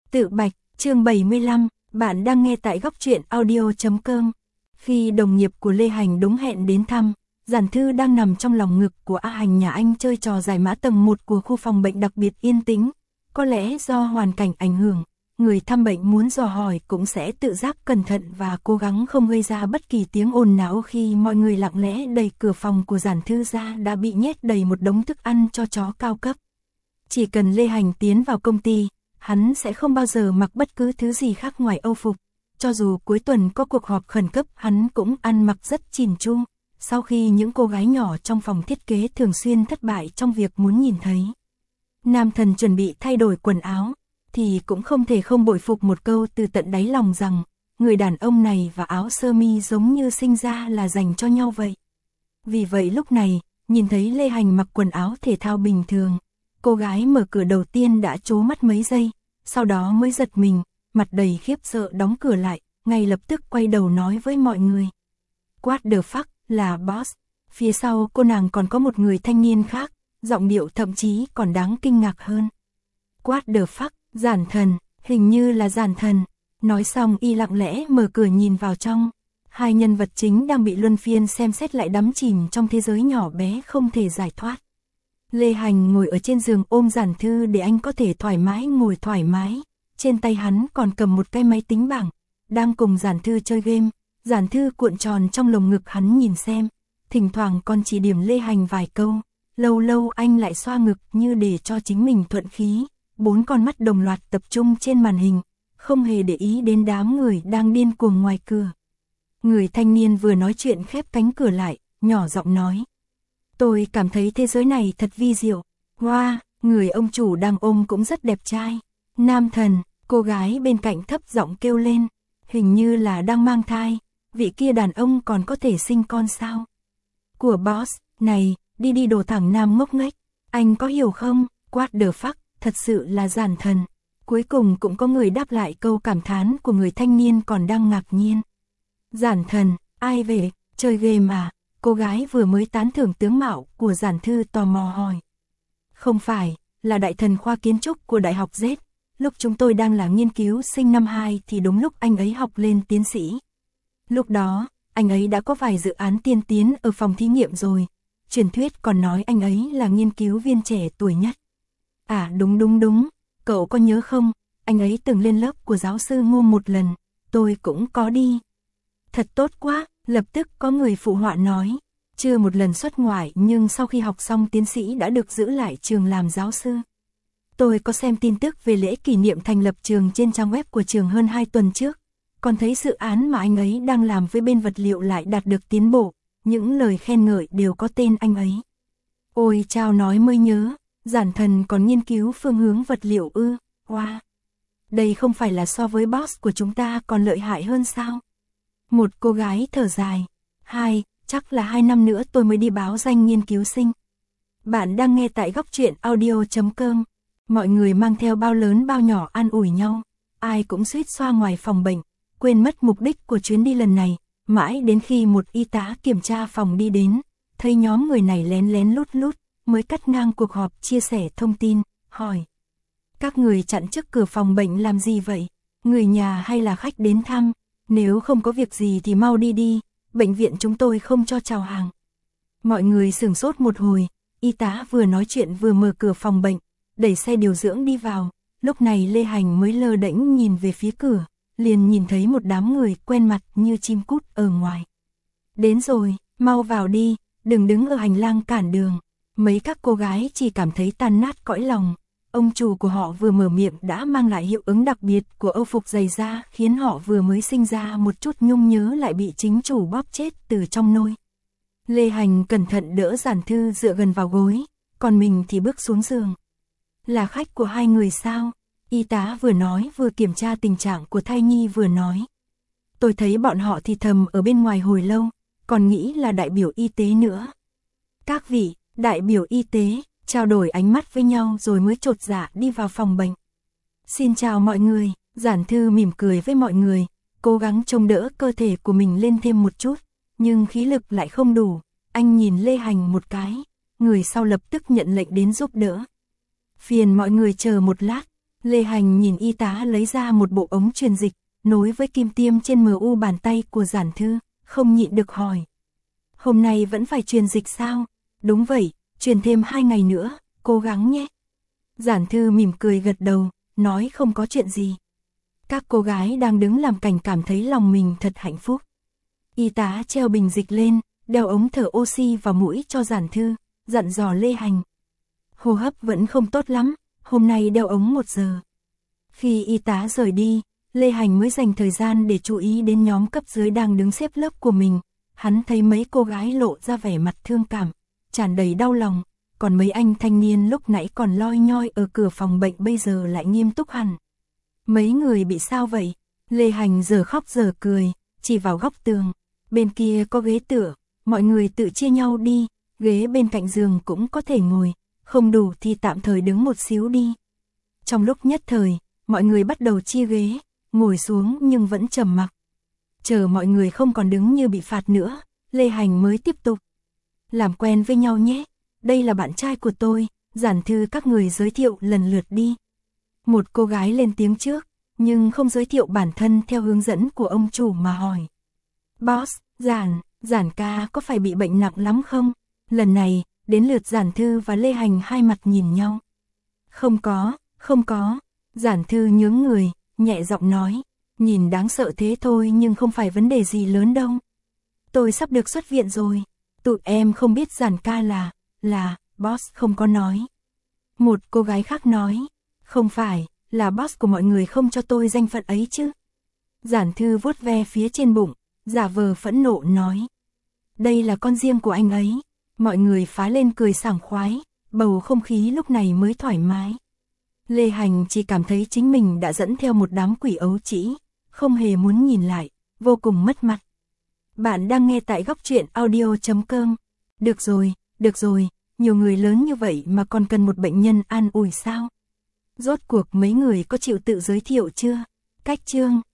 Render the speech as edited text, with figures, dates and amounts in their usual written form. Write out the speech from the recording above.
Tự bạch, chương 75, bạn đang nghe tại góc truyện audio.com. Khi đồng nghiệp của Lê Hành đúng hẹn đến thăm, Giản Thư đang nằm trong lòng ngực của A Hành nhà anh chơi trò giải mã tầng 1 của khu phòng bệnh đặc biệt yên tĩnh. Có lẽ do hoàn cảnh ảnh hưởng, người thăm bệnh muốn dò hỏi cũng sẽ tự giác cẩn thận và cố gắng không gây ra bất kỳ tiếng ồn nào. Khi mọi người lặng lẽ đẩy cửa phòng của Giản Thư ra đã bị nhét đầy một đống thức ăn cho chó cao cấp. Chỉ cần Lê Hành tiến vào công ty, hắn sẽ không bao giờ mặc bất cứ thứ gì khác ngoài âu phục. Cho dù cuối tuần có cuộc họp khẩn cấp hắn cũng ăn mặc rất chỉn chu. Sau khi những cô gái nhỏ trong phòng thiết kế thường xuyên thất bại trong việc muốn nhìn thấy nam thần chuẩn bị thay đổi quần áo, thì cũng không thể không bội phục một câu từ tận đáy lòng rằng, người đàn ông này và áo sơ mi giống như sinh ra là dành cho nhau vậy. Vì vậy lúc này, nhìn thấy Lê Hành mặc quần áo thể thao bình thường, cô gái mở cửa đầu tiên đã trố mắt mấy giây, sau đó mới giật mình, mặt đầy khiếp sợ đóng cửa lại, ngay lập tức quay đầu nói với mọi người. What the fuck, là boss. Phía sau cô nàng còn có một người thanh niên khác, giọng điệu thậm chí còn đáng kinh ngạc hơn. What the fuck, Giản Thần, hình như là Giản Thần. Nói xong y lặng lẽ mở cửa nhìn vào trong. Hai nhân vật chính đang bị luân phiên xem xét lại đắm chìm trong thế giới nhỏ bé không thể giải thoát. Lê Hành ngồi ở trên giường ôm Giản Thư để anh có thể thoải mái ngồi thoải mái. Trên tay hắn còn cầm một cái máy tính bảng, đang cùng Giản Thư chơi game. Giản Thư cuộn tròn trong lồng ngực hắn nhìn xem, thỉnh thoảng còn chỉ điểm Lê Hành vài câu. Lâu lâu anh lại xoa ngực như để cho chính mình thuận khí. Bốn con mắt đồng loạt tập trung trên màn hình, không hề để ý đến đám người đang điên cuồng ngoài cửa. Người thanh niên vừa nói chuyện khép cánh cửa lại, nhỏ giọng nói. Tôi cảm thấy thế giới này thật vi diệu. Wow, người ông chủ đang ôm cũng rất đẹp trai. Nam thần, cô gái bên cạnh thấp giọng kêu lên. Hình như là đang mang thai, vị kia đàn ông còn có thể sinh con sao? Của boss, này, đi đồ thẳng nam ngốc nghếch. Anh có hiểu không? What the fuck, thật sự là Giản Thần. Cuối cùng cũng có người đáp lại câu cảm thán của người thanh niên còn đang ngạc nhiên. Giản Thần, ai về, chơi game à? Cô gái vừa mới tán thưởng tướng mạo của Giản Thư tò mò hỏi. Không phải, là đại thần khoa kiến trúc của Đại học Z. Lúc chúng tôi đang là nghiên cứu sinh năm 2 thì đúng lúc anh ấy học lên tiến sĩ. Lúc đó, anh ấy đã có vài dự án tiên tiến ở phòng thí nghiệm rồi. Truyền thuyết còn nói anh ấy là nghiên cứu viên trẻ tuổi nhất. À đúng, cậu có nhớ không? Anh ấy từng lên lớp của giáo sư Ngô một lần, tôi cũng có đi. Thật tốt quá, lập tức có người phụ họa nói. Chưa một lần xuất ngoại nhưng sau khi học xong tiến sĩ đã được giữ lại trường làm giáo sư. Tôi có xem tin tức về lễ kỷ niệm thành lập trường trên trang web của trường hơn 2 tuần trước. Còn thấy dự án mà anh ấy đang làm với bên vật liệu lại đạt được tiến bộ. Những lời khen ngợi đều có tên anh ấy. Ôi chao, nói mới nhớ, Giản Thần còn nghiên cứu phương hướng vật liệu ư? Wow! Đây không phải là so với boss của chúng ta còn lợi hại hơn sao? Một cô gái thở dài. Chắc là 2 năm nữa tôi mới đi báo danh nghiên cứu sinh. Bạn đang nghe tại góc truyện audio.com. Mọi người mang theo bao lớn bao nhỏ an ủi nhau. Ai cũng suýt xoa ngoài phòng bệnh, quên mất mục đích của chuyến đi lần này. Mãi đến khi một y tá kiểm tra phòng đi đến, thấy nhóm người này lén lén lút lút, mới cắt ngang cuộc họp chia sẻ thông tin, hỏi. Các người chặn trước cửa phòng bệnh làm gì vậy? Người nhà hay là khách đến thăm? Nếu không có việc gì thì mau đi, bệnh viện chúng tôi không cho chào hàng. Mọi người sửng sốt một hồi, y tá vừa nói chuyện vừa mở cửa phòng bệnh, đẩy xe điều dưỡng đi vào. Lúc này Lê Hành mới lơ đễnh nhìn về phía cửa, liền nhìn thấy một đám người quen mặt như chim cút ở ngoài. Đến rồi, mau vào đi, đừng đứng ở hành lang cản đường. Mấy các cô gái chỉ cảm thấy tan nát cõi lòng. Ông chủ của họ vừa mở miệng đã mang lại hiệu ứng đặc biệt của âu phục dày da, khiến họ vừa mới sinh ra một chút nhung nhớ lại bị chính chủ bóp chết từ trong nôi. Lê Hành cẩn thận đỡ Giản Thư dựa gần vào gối, còn mình thì bước xuống giường. Là khách của hai người sao? Y tá vừa nói vừa kiểm tra tình trạng của thai nhi vừa nói. Tôi thấy bọn họ thì thầm ở bên ngoài hồi lâu, còn nghĩ là đại biểu y tế nữa. Các vị, đại biểu y tế, trao đổi ánh mắt với nhau rồi mới chột dạ đi vào phòng bệnh. Xin chào mọi người, Giản Thư mỉm cười với mọi người, cố gắng trông đỡ cơ thể của mình lên thêm một chút, nhưng khí lực lại không đủ. Anh nhìn Lê Hành một cái, người sau lập tức nhận lệnh đến giúp đỡ. Phiền mọi người chờ một lát. Lê Hành nhìn y tá lấy ra một bộ ống truyền dịch, nối với kim tiêm trên MU bàn tay của Giản Thư, không nhịn được hỏi. Hôm nay vẫn phải truyền dịch sao? Đúng vậy, truyền thêm 2 ngày nữa, cố gắng nhé. Giản Thư mỉm cười gật đầu, nói không có chuyện gì. Các cô gái đang đứng làm cảnh cảm thấy lòng mình thật hạnh phúc. Y tá treo bình dịch lên, đeo ống thở oxy vào mũi cho Giản Thư, dặn dò Lê Hành. Hô hấp vẫn không tốt lắm, hôm nay đeo ống 1 giờ. Khi y tá rời đi, Lê Hành mới dành thời gian để chú ý đến nhóm cấp dưới đang đứng xếp lớp của mình. Hắn thấy mấy cô gái lộ ra vẻ mặt thương cảm, tràn đầy đau lòng, còn mấy anh thanh niên lúc nãy còn loi nhoi ở cửa phòng bệnh bây giờ lại nghiêm túc hẳn. Mấy người bị sao vậy? Lê Hành giờ khóc giờ cười, chỉ vào góc tường. Bên kia có ghế tựa, mọi người tự chia nhau đi, ghế bên cạnh giường cũng có thể ngồi, không đủ thì tạm thời đứng một xíu đi. Trong lúc nhất thời, mọi người bắt đầu chia ghế, ngồi xuống nhưng vẫn trầm mặc. Chờ mọi người không còn đứng như bị phạt nữa, Lê Hành mới tiếp tục. Làm quen với nhau nhé, đây là bạn trai của tôi, Giản Thư các người giới thiệu lần lượt đi. Một cô gái lên tiếng trước, nhưng không giới thiệu bản thân theo hướng dẫn của ông chủ mà hỏi. Boss, Giản ca có phải bị bệnh nặng lắm không? Lần này, đến lượt Giản Thư và Lê Hành hai mặt nhìn nhau. Không có, Giản Thư nhướng người, nhẹ giọng nói, nhìn đáng sợ thế thôi nhưng không phải vấn đề gì lớn đâu. Tôi sắp được xuất viện rồi, tụi em không biết Giản ca là, boss không có nói. Một cô gái khác nói, không phải, là boss của mọi người không cho tôi danh phận ấy chứ. Giản Thư vuốt ve phía trên bụng, giả vờ phẫn nộ nói. Đây là con riêng của anh ấy. Mọi người phá lên cười sảng khoái, bầu không khí lúc này mới thoải mái. Lê Hành chỉ cảm thấy chính mình đã dẫn theo một đám quỷ ấu trĩ, không hề muốn nhìn lại, vô cùng mất mặt. Bạn đang nghe tại góc truyện audio.com. Được rồi, nhiều người lớn như vậy mà còn cần một bệnh nhân an ủi sao? Rốt cuộc mấy người có chịu tự giới thiệu chưa? Cách chương